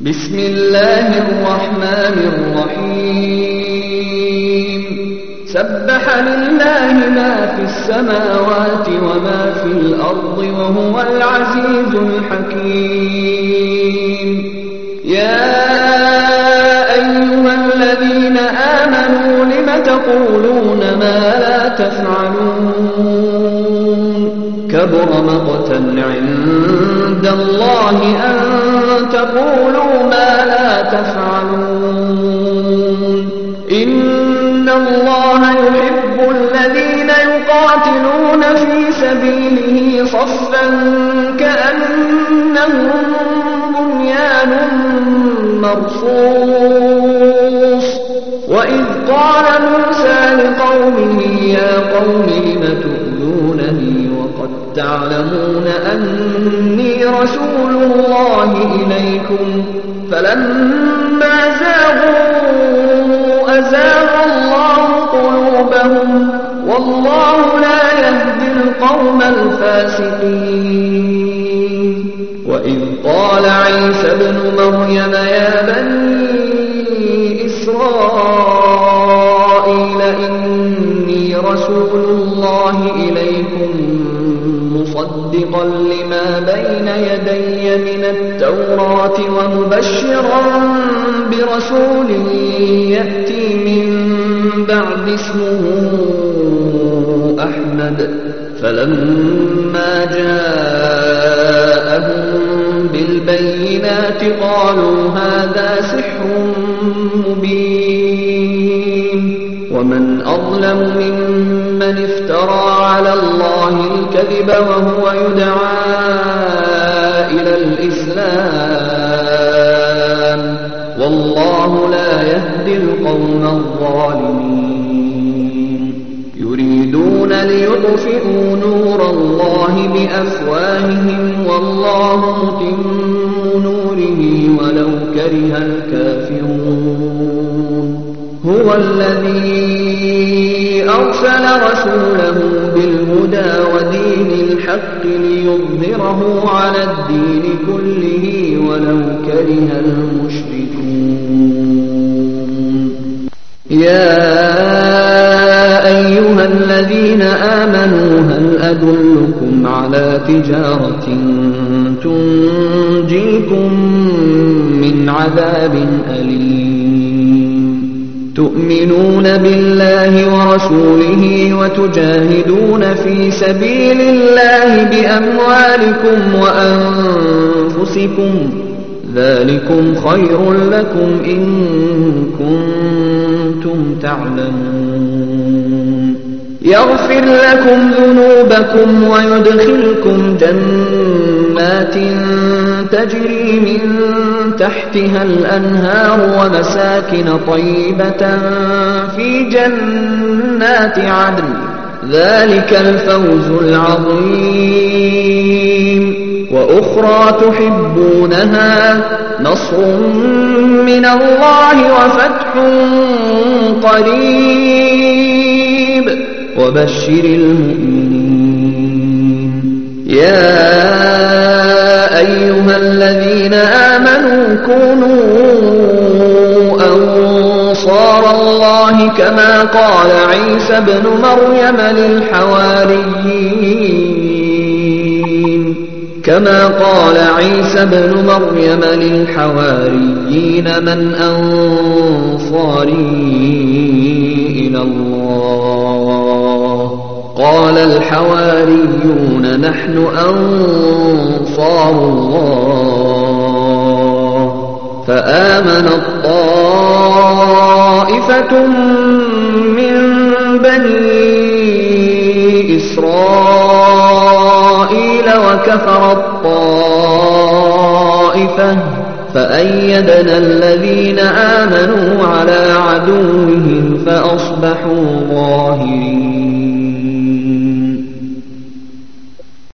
بسم الله الرحمن الرحيم سبح لله ما في السماوات وما في الأرض وهو العزيز الحكيم يا أيها الذين آمنوا لم تقولون ما لا تفعلون كبر مقتا عند الله أن تقولوا ما لا تفعلون إن الله يحب الذين يقاتلون في سبيله صفا كأنهم بنيان مرصوص وإذ قال موسى لقومه يا قوم لم تؤذونني وقد تعلمون أني رسول الله إليكم فلما زاغوا أزاغ الله قلوبهم والله لا يهدي القوم الفاسقين وإذ قال عيسى ابن مريم يا بني إسرائيل إني رسول الله إليكم مصدقا لما بين يدي من التوراة ومبشرا برسول يأتي من بعد اسمه أحمد فلما جاءهم بالبينات قالوا هذا سحر مبين ومن أظلم ممن افترى على الله الكذب وهو يدعى إلى الإسلام والله لا يهدي القوم الظالمين يريدون ليطفئوا نور الله بأفواههم والله متم نوره ولو كره الكافرون هو الذي أرسل رسوله بالهدى ودين الحق ليظهره على الدين كله ولو كره المشركون يا أيها الذين آمنوا هل أدلكم على تجارة تنجيكم من عذاب أليم تؤمنون بالله ورسوله وتجاهدون في سبيل الله بأموالكم وأنفسكم ذلكم خير لكم إن كنتم تعلمون يغفر لكم ذنوبكم ويدخلكم جنات تجري من تحتها الأنهار ومساكن طيبة في جنات عدن ذلك الفوز العظيم وأخرى تحبونها نصر من الله وفتح قريب وبشر المؤمنين يا أيها الذين آمنوا كونوا أنصار الله كما قال عيسى ابن مريم للحواريين من أنصاري إلى الله قال الحواريون نحن أنصار الله فآمنت طائفة من بني إسرائيل وكفرت طائفة فأيدنا الذين آمنوا على عدوهم فأصبحوا ظاهرين